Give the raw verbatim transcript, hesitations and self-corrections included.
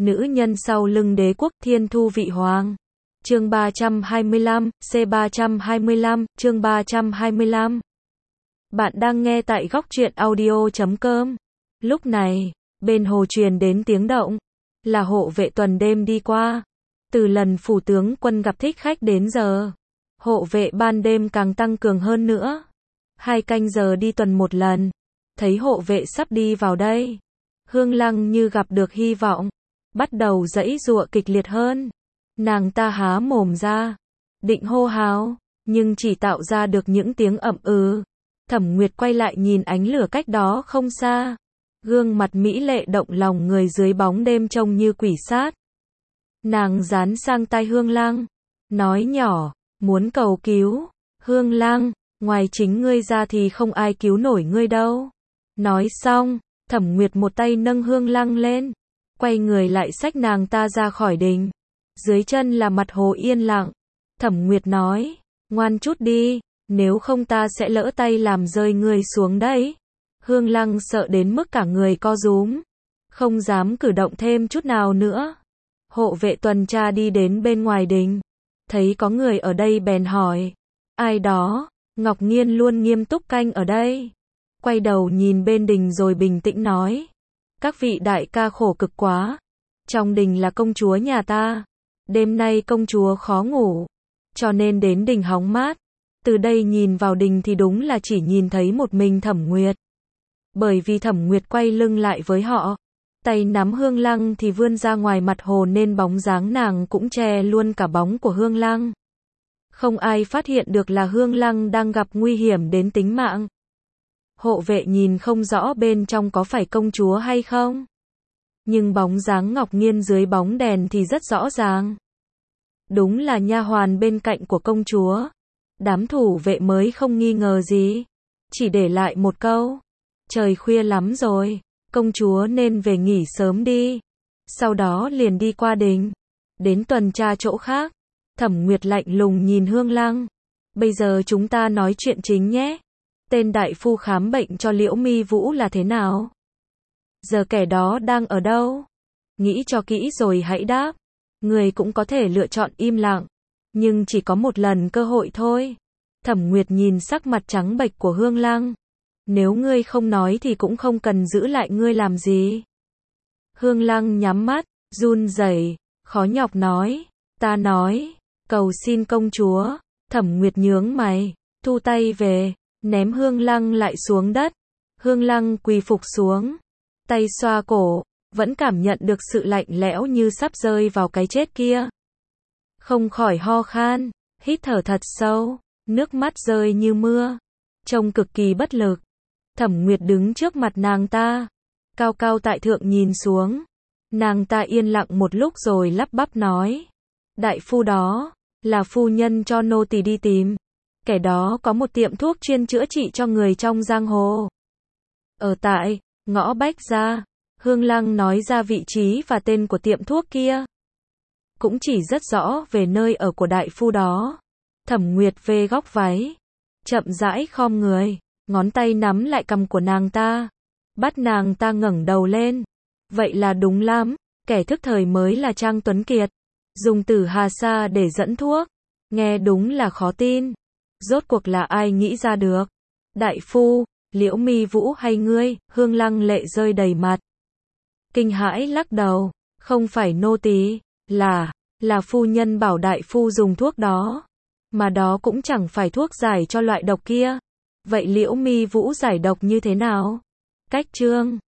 nữ nhân sau lưng đế quốc thiên thu vị hoàng. Chương ba trăm hai mươi lăm, C ba trăm hai mươi lăm, chương ba trăm hai mươi lăm. Bạn đang nghe tại góc truyện audio chấm com. Lúc này, bên hồ truyền đến tiếng động, là hộ vệ tuần đêm đi qua. Từ lần phủ tướng quân gặp thích khách đến giờ, hộ vệ ban đêm càng tăng cường hơn nữa. Hai canh giờ đi tuần một lần. Thấy hộ vệ sắp đi vào đây, Hương Lăng như gặp được hy vọng, bắt đầu giãy giụa kịch liệt hơn. Nàng ta há mồm ra, định hô hào, nhưng chỉ tạo ra được những tiếng ậm ừ. Thẩm Nguyệt quay lại nhìn ánh lửa cách đó không xa. Gương mặt mỹ lệ động lòng người dưới bóng đêm trông như quỷ sát. Nàng dán sang tai Hương Lăng, nói nhỏ, muốn cầu cứu. Hương Lăng, ngoài chính ngươi ra thì không ai cứu nổi ngươi đâu. Nói xong, Thẩm Nguyệt một tay nâng Hương Lăng lên, quay người lại xách nàng ta ra khỏi đình. Dưới chân là mặt hồ yên lặng. Thẩm Nguyệt nói, ngoan chút đi, nếu không ta sẽ lỡ tay làm rơi ngươi xuống đấy. Hương Lăng sợ đến mức cả người co rúm, không dám cử động thêm chút nào nữa. Hộ vệ tuần tra đi đến bên ngoài đình, thấy có người ở đây bèn hỏi, ai đó? Ngọc Nghiên luôn nghiêm túc canh ở đây. Quay đầu nhìn bên đình rồi bình tĩnh nói, các vị đại ca khổ cực quá. Trong đình là công chúa nhà ta. Đêm nay công chúa khó ngủ, cho nên đến đình hóng mát. Từ đây nhìn vào đình thì đúng là chỉ nhìn thấy một mình Thẩm Nguyệt. Bởi vì Thẩm Nguyệt quay lưng lại với họ, tay nắm Hương Lăng thì vươn ra ngoài mặt hồ nên bóng dáng nàng cũng che luôn cả bóng của Hương Lăng. Không ai phát hiện được là Hương Lăng đang gặp nguy hiểm đến tính mạng. Hộ vệ nhìn không rõ bên trong có phải công chúa hay không, nhưng bóng dáng Ngọc Nghiên dưới bóng đèn thì rất rõ ràng. Đúng là nha hoàn bên cạnh của công chúa. Đám thủ vệ mới không nghi ngờ gì, chỉ để lại một câu, trời khuya lắm rồi, công chúa nên về nghỉ sớm đi. Sau đó liền đi qua đình, đến tuần tra chỗ khác. Thẩm Nguyệt lạnh lùng nhìn Hương Lăng, bây giờ chúng ta nói chuyện chính nhé. Tên đại phu khám bệnh cho Liễu Mi Vũ là thế nào? Giờ kẻ đó đang ở đâu? Nghĩ cho kỹ rồi hãy đáp. Người cũng có thể lựa chọn im lặng, nhưng chỉ có một lần cơ hội thôi. Thẩm Nguyệt nhìn sắc mặt trắng bệch của Hương Lăng. Nếu ngươi không nói thì cũng không cần giữ lại ngươi làm gì. Hương Lăng nhắm mắt, run rẩy, khó nhọc nói, ta nói, cầu xin công chúa. Thẩm Nguyệt nhướng mày, thu tay về, ném Hương Lăng lại xuống đất. Hương Lăng quỳ phục xuống, tay xoa cổ, vẫn cảm nhận được sự lạnh lẽo như sắp rơi vào cái chết kia. Không khỏi ho khan, hít thở thật sâu, nước mắt rơi như mưa, trông cực kỳ bất lực. Thẩm Nguyệt đứng trước mặt nàng ta, cao cao tại thượng nhìn xuống. Nàng ta yên lặng một lúc rồi lắp bắp nói, đại phu đó, là phu nhân cho nô tỳ đi tìm. Kẻ đó có một tiệm thuốc chuyên chữa trị cho người trong giang hồ. Ở tại ngõ Bách Gia. Hương Lăng nói ra vị trí và tên của tiệm thuốc kia, cũng chỉ rất rõ về nơi ở của đại phu đó. Thẩm Nguyệt vê góc váy, chậm rãi khom người, ngón tay nắm lại cằm của nàng ta, bắt nàng ta ngẩng đầu lên. Vậy là đúng lắm, kẻ thức thời mới là Trang Tuấn Kiệt, dùng Tử Hà Sa để dẫn thuốc. Nghe đúng là khó tin. Rốt cuộc là ai nghĩ ra được? Đại phu, Liễu Mi Vũ hay ngươi? Hương Lăng lệ rơi đầy mặt, kinh hãi lắc đầu, không phải nô tỳ, là, là phu nhân bảo đại phu dùng thuốc đó. Mà đó cũng chẳng phải thuốc giải cho loại độc kia. Vậy Liễu Mi Vũ giải độc như thế nào? Cách chương